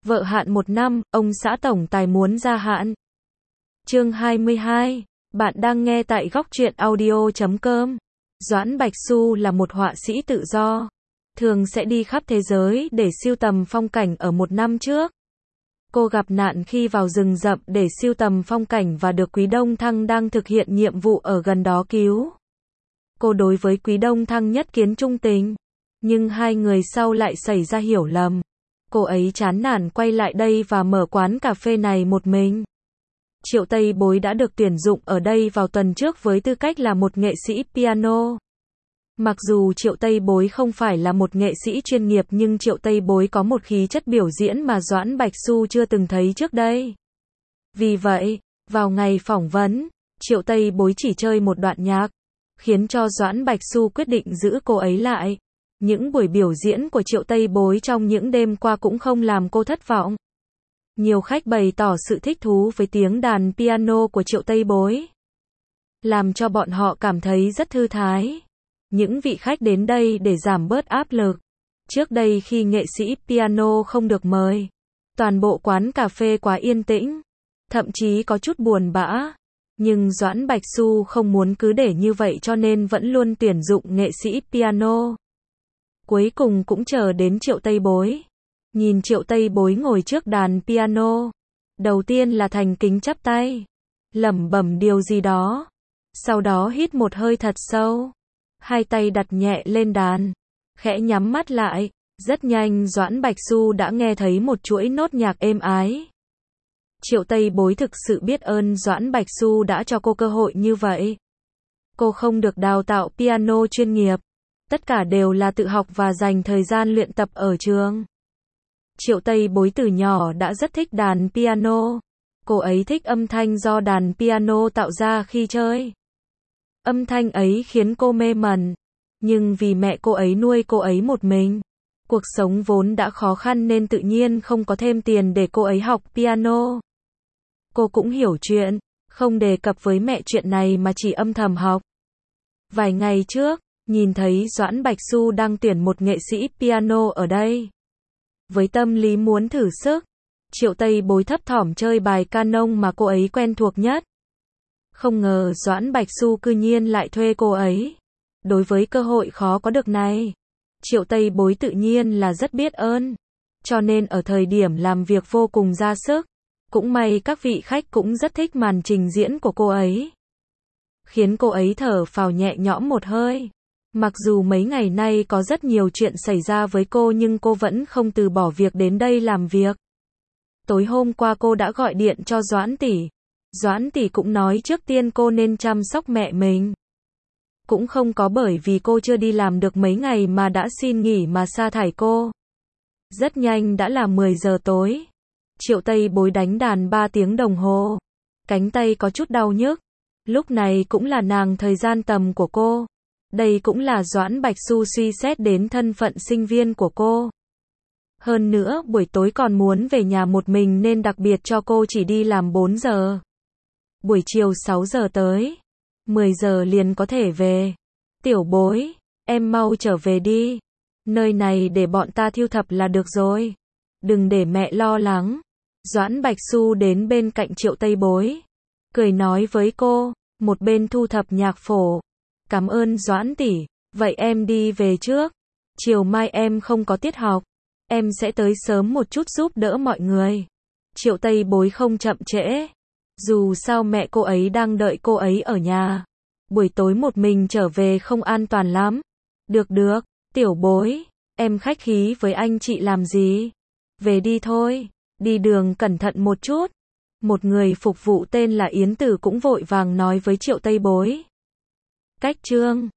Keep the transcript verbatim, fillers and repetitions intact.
Vợ hạn một năm, ông xã tổng tài muốn gia hạn. Chương hai mươi hai. Bạn đang nghe tại góc truyện audio chấm com. Doãn Bạch Xu là một họa sĩ tự do, thường sẽ đi khắp thế giới để sưu tầm phong cảnh. Ở một năm trước, cô gặp nạn khi vào rừng rậm để sưu tầm phong cảnh và được Quý Đông Thăng đang thực hiện nhiệm vụ ở gần đó cứu. Cô đối với Quý Đông Thăng nhất kiến trung tình, nhưng hai người sau lại xảy ra hiểu lầm. Cô ấy chán nản quay lại đây và mở quán cà phê này một mình. Triệu Tây Bối đã được tuyển dụng ở đây vào tuần trước với tư cách là một nghệ sĩ piano. Mặc dù Triệu Tây Bối không phải là một nghệ sĩ chuyên nghiệp, nhưng Triệu Tây Bối có một khí chất biểu diễn mà Doãn Bạch Xu chưa từng thấy trước đây. Vì vậy, vào ngày phỏng vấn, Triệu Tây Bối chỉ chơi một đoạn nhạc, khiến cho Doãn Bạch Xu quyết định giữ cô ấy lại. Những buổi biểu diễn của Triệu Tây Bối trong những đêm qua cũng không làm cô thất vọng. Nhiều khách bày tỏ sự thích thú với tiếng đàn piano của Triệu Tây Bối, làm cho bọn họ cảm thấy rất thư thái. Những vị khách đến đây để giảm bớt áp lực. Trước đây khi nghệ sĩ piano không được mời, toàn bộ quán cà phê quá yên tĩnh, thậm chí có chút buồn bã. Nhưng Doãn Bạch Xu không muốn cứ để như vậy cho nên vẫn luôn tuyển dụng nghệ sĩ piano. Cuối cùng cũng chờ đến Triệu Tây Bối. Nhìn Triệu Tây Bối ngồi trước đàn piano, đầu tiên là thành kính chắp tay, lẩm bẩm điều gì đó, sau đó hít một hơi thật sâu, hai tay đặt nhẹ lên đàn, khẽ nhắm mắt lại. Rất nhanh Doãn Bạch Xu đã nghe thấy một chuỗi nốt nhạc êm ái. Triệu Tây Bối thực sự biết ơn Doãn Bạch Xu đã cho cô cơ hội như vậy. Cô không được đào tạo piano chuyên nghiệp, tất cả đều là tự học và dành thời gian luyện tập ở trường. Triệu Tây Bối từ nhỏ đã rất thích đàn piano. Cô ấy thích âm thanh do đàn piano tạo ra khi chơi. Âm thanh ấy khiến cô mê mẩn. Nhưng vì mẹ cô ấy nuôi cô ấy một mình, cuộc sống vốn đã khó khăn nên tự nhiên không có thêm tiền để cô ấy học piano. Cô cũng hiểu chuyện, không đề cập với mẹ chuyện này mà chỉ âm thầm học. Vài ngày trước, nhìn thấy Doãn Bạch Xu đang tuyển một nghệ sĩ piano ở đây. Với tâm lý muốn thử sức, Triệu Tây Bối thấp thỏm chơi bài canon mà cô ấy quen thuộc nhất. Không ngờ Doãn Bạch Xu cư nhiên lại thuê cô ấy. Đối với cơ hội khó có được này, Triệu Tây Bối tự nhiên là rất biết ơn. Cho nên ở thời điểm làm việc vô cùng ra sức. Cũng may các vị khách cũng rất thích màn trình diễn của cô ấy, khiến cô ấy thở phào nhẹ nhõm một hơi. Mặc dù mấy ngày nay có rất nhiều chuyện xảy ra với cô nhưng cô vẫn không từ bỏ việc đến đây làm việc. Tối hôm qua cô đã gọi điện cho Doãn tỷ. Doãn tỷ cũng nói trước tiên cô nên chăm sóc mẹ mình. Cũng không có bởi vì cô chưa đi làm được mấy ngày mà đã xin nghỉ mà sa thải cô. Rất nhanh đã là mười giờ tối. Triệu Tây Bối đánh đàn ba tiếng đồng hồ. Cánh tay có chút đau nhức. Lúc này cũng là nàng thời gian tầm của cô. Đây cũng là Doãn Bạch Xu suy xét đến thân phận sinh viên của cô. Hơn nữa buổi tối còn muốn về nhà một mình nên đặc biệt cho cô chỉ đi làm bốn giờ. Buổi chiều sáu giờ tới, mười giờ liền có thể về. Tiểu Bối, em mau trở về đi. Nơi này để bọn ta thu thập là được rồi. Đừng để mẹ lo lắng. Doãn Bạch Xu đến bên cạnh Triệu Tây Bối, cười nói với cô, một bên thu thập nhạc phổ. Cảm ơn Doãn tỷ, vậy em đi về trước. Chiều mai em không có tiết học, em sẽ tới sớm một chút giúp đỡ mọi người. Triệu Tây Bối không chậm trễ. Dù sao mẹ cô ấy đang đợi cô ấy ở nhà. Buổi tối một mình trở về không an toàn lắm. Được được, Tiểu Bối, em khách khí với anh chị làm gì? Về đi thôi, đi đường cẩn thận một chút. Một người phục vụ tên là Yến Tử cũng vội vàng nói với Triệu Tây Bối. Cách chương